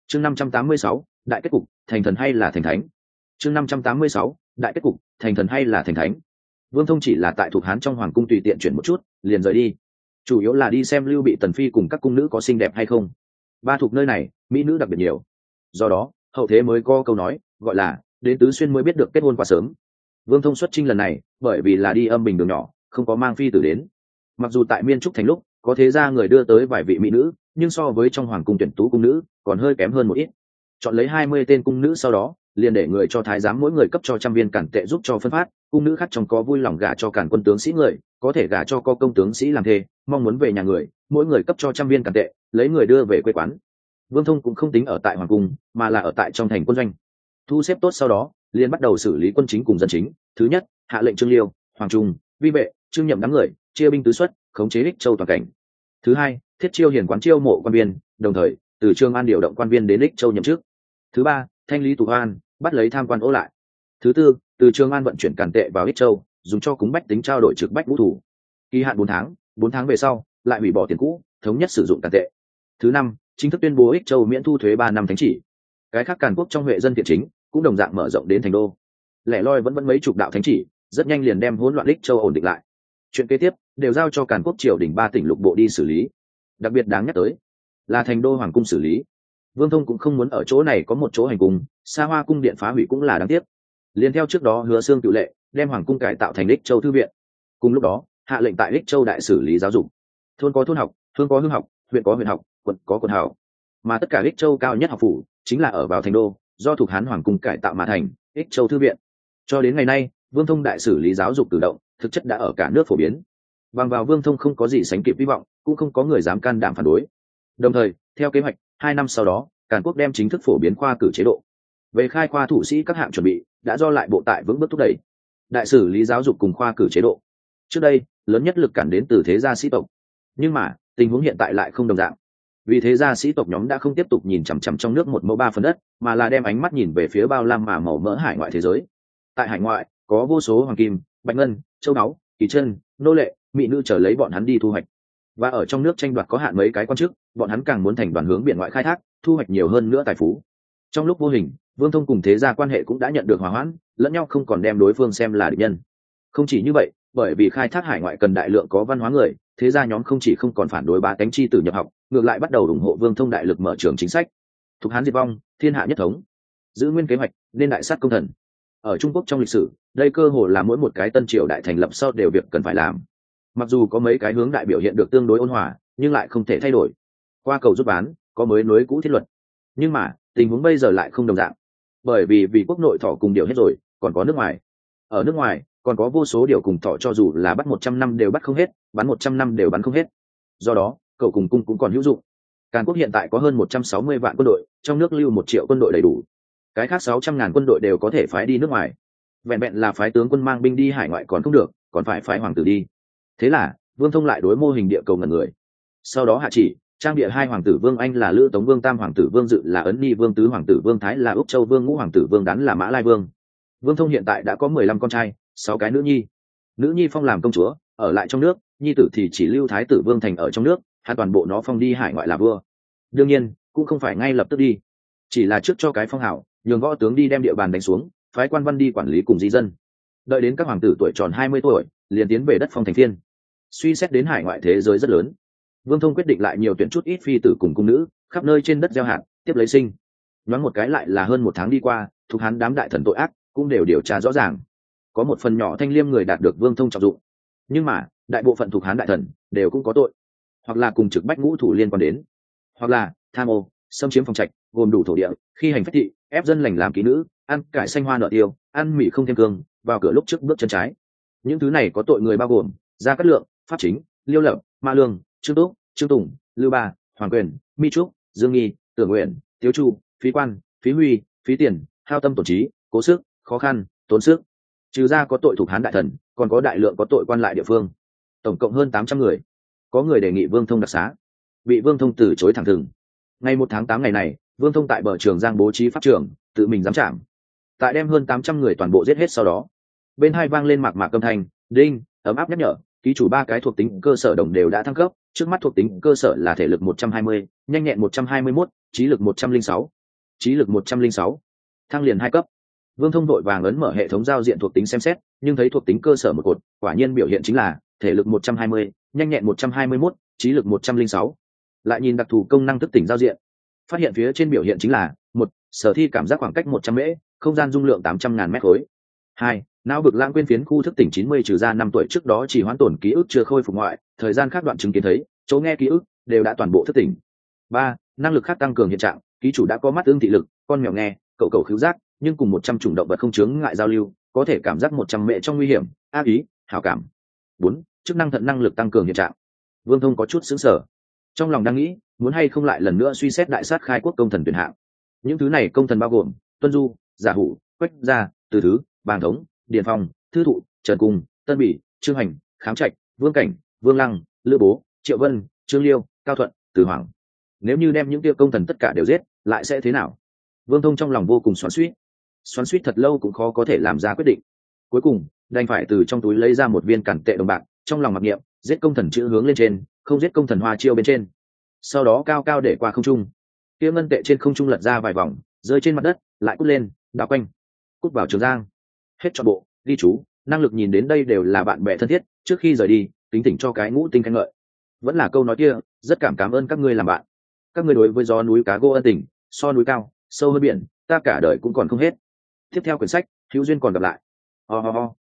chương 586, đại kết cục, thành thần hay là thành thánh. chương 586, đại kết cục, thành thần hay là thành thánh. Vương Thông chỉ là tại Thục Hán trong hoàng cung tùy tiện chuyển một chút liền rời đi, chủ yếu là đi xem Lưu Bị tần phi cùng các cung nữ có xinh đẹp hay không. Ba thuộc nơi này mỹ nữ đặc biệt nhiều, do đó hậu thế mới có câu nói gọi là đến tứ xuyên mới biết được kết hôn quá sớm. Vương Thông xuất chinh lần này bởi vì là đi âm bình đường nhỏ, không có mang phi tử đến. Mặc dù tại Miên Trúc thành lúc có thế gia người đưa tới vài vị mỹ nữ, nhưng so với trong hoàng cung tuyển tú cung nữ còn hơi kém hơn một ít. Chọn lấy 20 tên cung nữ sau đó liền để người cho thái giám mỗi người cấp cho 100 viên cản tệ giúp cho phân phát. Cung nữ khác trong có vui lòng gả cho cản quân tướng sĩ người, có thể gả cho có công tướng sĩ làm thê, mong muốn về nhà người mỗi người cấp cho 100 viên cản tệ, lấy người đưa về quê quán. Vương Thông cũng không tính ở tại hoàng cung, mà là ở tại trong thành quân doanh. Thu xếp tốt sau đó liền bắt đầu xử lý quân chính cùng dân chính. Thứ nhất, hạ lệnh Trương Liêu, Hoàng Trung, Vi Vệ, Trương Nhậm đám người chia binh tứ xuất, khống chế Ích Châu toàn cảnh. Thứ hai, thiết chiêu hiền quán chiêu mộ quan viên, đồng thời từ Trương An điều động quan viên đến Ích Châu nhậm chức. Thứ ba, thanh lý tù oan, bắt lấy tham quan ố lại. Thứ tư, từ Trương An vận chuyển càn tệ vào Ích Châu, dùng cho cúng bách tính trao đổi trực bách ngũ thủ. Kỳ hạn 4 tháng về sau lại hủy bỏ tiền cũ, thống nhất sử dụng càn tệ. Thứ năm, chính thức tuyên bố Ích Châu miễn thu thuế 3 năm thánh chỉ. Cái khác càn quốc trong huệ dân thiện chính cũng đồng dạng mở rộng đến thành đô. Lẻ loi vẫn mấy chục đạo thánh chỉ, rất nhanh liền đem hỗn loạn Ích Châu ổn định lại. Chuyện kế tiếp đều giao cho càn quốc triều đình 3 tỉnh lục bộ đi xử lý. Đặc biệt đáng nhắc tới là thành đô hoàng cung xử lý. Vương Thông cũng không muốn ở chỗ này có một chỗ hành cung, xa hoa cung điện phá hủy cũng là đáng tiếc. Liên theo trước đó hứa xương cựu lệ đem hoàng cung cải tạo thành Ích Châu thư viện. Cùng lúc đó hạ lệnh tại Ích Châu đại xử lý giáo dục. Thôn có thôn học, hương có hương học, huyện có huyện học, quận có quận học. Mà tất cả Ích Châu cao nhất học phủ chính là ở vào thành đô, do Thục Hán hoàng cung cải tạo mà thành Ích Châu thư viện. Cho đến ngày nay, Vương Thông đại xử lý giáo dục tự động thực chất đã ở cả nước phổ biến. Bằng vào Vương Thông không có gì sánh kịp hy vọng, cũng không có người dám can đảm phản đối. Đồng thời theo kế hoạch 2 năm sau đó Càn Quốc đem chính thức phổ biến khoa cử chế độ. Về khai khoa thủ sĩ các hạng chuẩn bị đã do lại bộ tại vững bước thúc đẩy. Đại xử lý giáo dục cùng khoa cử chế độ trước đây lớn nhất lực cản đến từ thế gia sĩ tộc, nhưng mà tình huống hiện tại lại không đồng dạng. Vì thế gia sĩ tộc nhóm đã không tiếp tục nhìn chằm chằm trong nước 1/3 đất, mà là đem ánh mắt nhìn về phía bao la mà màu mỡ hải ngoại thế giới. Tại hải ngoại có vô số hoàng kim, bạch ngân, châu báu, kỳ chân, nô lệ, mỹ nữ chờ lấy bọn hắn đi thu hoạch. Và ở trong nước tranh đoạt có hạn mấy cái quan chức, bọn hắn càng muốn thành đoàn hướng biển ngoại khai thác, thu hoạch nhiều hơn nữa tài phú. Trong lúc vô hình, Vương Thông cùng thế gia quan hệ cũng đã nhận được hòa hoãn, lẫn nhau không còn đem đối phương xem là địch nhân. Không chỉ như vậy, bởi vì khai thác hải ngoại cần đại lượng có văn hóa người, thế gia nhóm không chỉ không còn phản đối bá tánh chi tử nhập học, ngược lại bắt đầu ủng hộ Vương Thông đại lực mở trường chính sách. Thục Hán diệt vong, thiên hạ nhất thống, giữ nguyên kế hoạch nên đại sát công thần. Ở Trung Quốc trong lịch sử, đây cơ hồ là mỗi một cái tân triều đại thành lập sau đều việc cần phải làm. Mặc dù có mấy cái hướng đại biểu hiện được tương đối ôn hòa, nhưng lại không thể thay đổi. Qua cầu rút bán, có mới nối cũ thiết luật. Nhưng mà tình huống bây giờ lại không đồng dạng, bởi vì quốc nội thỏ cùng điều hết rồi, còn có nước ngoài. Ở nước ngoài còn có vô số điều cùng thỏ, cho dù là bắt 100 năm đều bắt không hết, bắn 100 năm đều bắn không hết. Do đó cậu cùng cung cũng còn hữu dụng. Càn Quốc hiện tại có hơn 160 vạn quân đội, trong nước lưu 1 triệu quân đội đầy đủ. Cái khác 600.000 quân đội đều có thể phái đi nước ngoài. Vẹn vẹn là phái tướng quân mang binh đi hải ngoại còn không được, còn phải phái hoàng tử đi. Thế là Vương Thông lại đối mô hình địa cầu ngần người. Sau đó hạ chỉ trang địa 2 hoàng tử Vương Anh là Lữ Tống Vương, Tam hoàng tử Vương Dự là Ấn Ni Vương, Tứ hoàng tử Vương Thái là Úc Châu Vương, Ngũ hoàng tử Vương Đán là Mã Lai Vương. Vương Thông hiện tại đã có 15 con trai, 6 cái nữ nhi. Nữ nhi phong làm công chúa, ở lại trong nước, nhi tử thì chỉ lưu Thái tử Vương Thành ở trong nước, hắn toàn bộ nó phong đi hải ngoại là vua. Đương nhiên cũng không phải ngay lập tức đi, chỉ là trước cho cái phong hào, nhường võ tướng đi đem địa bàn đánh xuống, phái quan văn đi quản lý cùng di dân. Đợi đến các hoàng tử tuổi tròn 20 tuổi liền tiến về đất phong thành phiên. Suy xét đến hải ngoại thế giới rất lớn, Vương Thông quyết định lại nhiều tuyển chút ít phi tử cùng cung nữ, khắp nơi trên đất gieo hạt, tiếp lấy sinh. Nhoáng một cái lại là hơn 1 tháng đi qua, Thục Hán đám đại thần tội ác cũng đều điều tra rõ ràng. Có một phần nhỏ thanh liêm người đạt được Vương Thông trọng dụng, nhưng mà đại bộ phận Thục Hán đại thần đều cũng có tội, hoặc là cùng trực bách ngũ thủ liên quan đến, hoặc là tham ô, xâm chiếm phòng trạch, gồm đủ thổ địa, khi hành phách thị, ép dân lành làm kỹ nữ, ăn cải xanh hoa nợ tiêu, ăn mì không thêm cương, vào cửa lúc trước bước chân trái. Những thứ này có tội người bao gồm Gia Cát Lượng, Pháp Chính, Liêu Lập, Ma Lương, Trương Túc, Trương Tùng, Lưu Ba, Hoàng Quyền, Mi Trúc, Dương Nghi, Tưởng Nguyện, Tiếu Chu, Phí Quan, Phí Huy, Phí Tiền, hao tâm tổn trí, cố sức, khó khăn, tốn sức. Trừ ra có tội Thục Hán đại thần, còn có đại lượng có tội quan lại địa phương, tổng cộng hơn 800 người. Có người đề nghị Vương Thông đặc xá, bị Vương Thông từ chối thẳng thừng. Ngày 1 tháng 8 ngày này, Vương Thông tại bờ Trường Giang bố trí pháp trường, tự mình giám trảm. Tại đem hơn 800 người toàn bộ giết hết sau đó, bên hai vang lên mạc mạc âm thanh, đinh, ấm áp nhắc nhở, ký chủ 3 cái thuộc tính cơ sở đồng đều đã thăng cấp, trước mắt thuộc tính cơ sở là thể lực 120, nhanh nhẹn 121, trí lực 106, trí lực 106, thăng liền 2 cấp. Vương Thông đội vàng ấn mở hệ thống giao diện thuộc tính xem xét, nhưng thấy thuộc tính cơ sở một cột, quả nhiên biểu hiện chính là thể lực 120, nhanh nhẹn 121, trí lực 106. Lại nhìn đặc thù công năng thức tỉnh giao diện, phát hiện phía trên biểu hiện chính là một sở thi cảm giác khoảng cách 100 mễ, không gian dung lượng 800.000 mét khối. 2. Não bực lãng quên phiến khu thức tỉnh 90 trừ ra 5 tuổi trước đó chỉ hoãn tổn ký ức chưa khôi phục ngoại, thời gian khác đoạn chứng kiến thấy, chỗ nghe ký ức đều đã toàn bộ thức tỉnh. 3. Năng lực khác tăng cường hiện trạng, ký chủ đã có mắt tương thị lực, con mèo nghe, cậu cậu khứu giác, nhưng cùng 100 chủng động vật không chướng ngại giao lưu, có thể cảm giác 100 mễ trong nguy hiểm, ác ý, hảo cảm. 4. Chức năng thận năng lực tăng cường hiện trạng. Vương Thông có chút sững sờ, trong lòng đang nghĩ, muốn hay không lại lần nữa suy xét đại sát khai quốc công thần tuyển hạng. Những thứ này công thần bao gồm Tuân Du, Giả Hủ, Quách Gia, Từ Thứ, Bàng Thống, Điền Phong, Thư Thụ, Trần Cung, Tân Bỉ, Trương Hành, Khám Trạch, Vương Cảnh, Vương Lăng, Lữ Bố, Triệu Vân, Trương Liêu, Cao Thuận, Từ Hoàng. Nếu như đem những tiêu công thần tất cả đều giết, lại sẽ thế nào? Vương Thông trong lòng vô cùng xoắn xuýt thật lâu cũng khó có thể làm ra quyết định. Cuối cùng đành phải từ trong túi lấy ra một viên cản tệ đồng bạc, trong lòng mặc niệm giết công thần chữ hướng lên trên, không giết công thần hoa chiêu bên trên. Sau đó cao cao để qua không trung, kia ngân tệ trên không trung lật ra vài vòng, rơi trên mặt đất, lại cút lên, đảo quanh, cút vào Trường Giang. Hết trọn bộ ghi chú, năng lực nhìn đến đây đều là bạn bè thân thiết, trước khi rời đi tính tỉnh cho cái ngũ tinh khen ngợi. Vẫn là câu nói kia, rất cảm ơn các ngươi làm bạn. Các ngươi đối với gió núi cá gô ân tình, so núi cao sâu hơn biển, ta cả đời cũng còn không hết. Tiếp theo quyển sách hữu duyên còn gặp lại. Ho ho ho.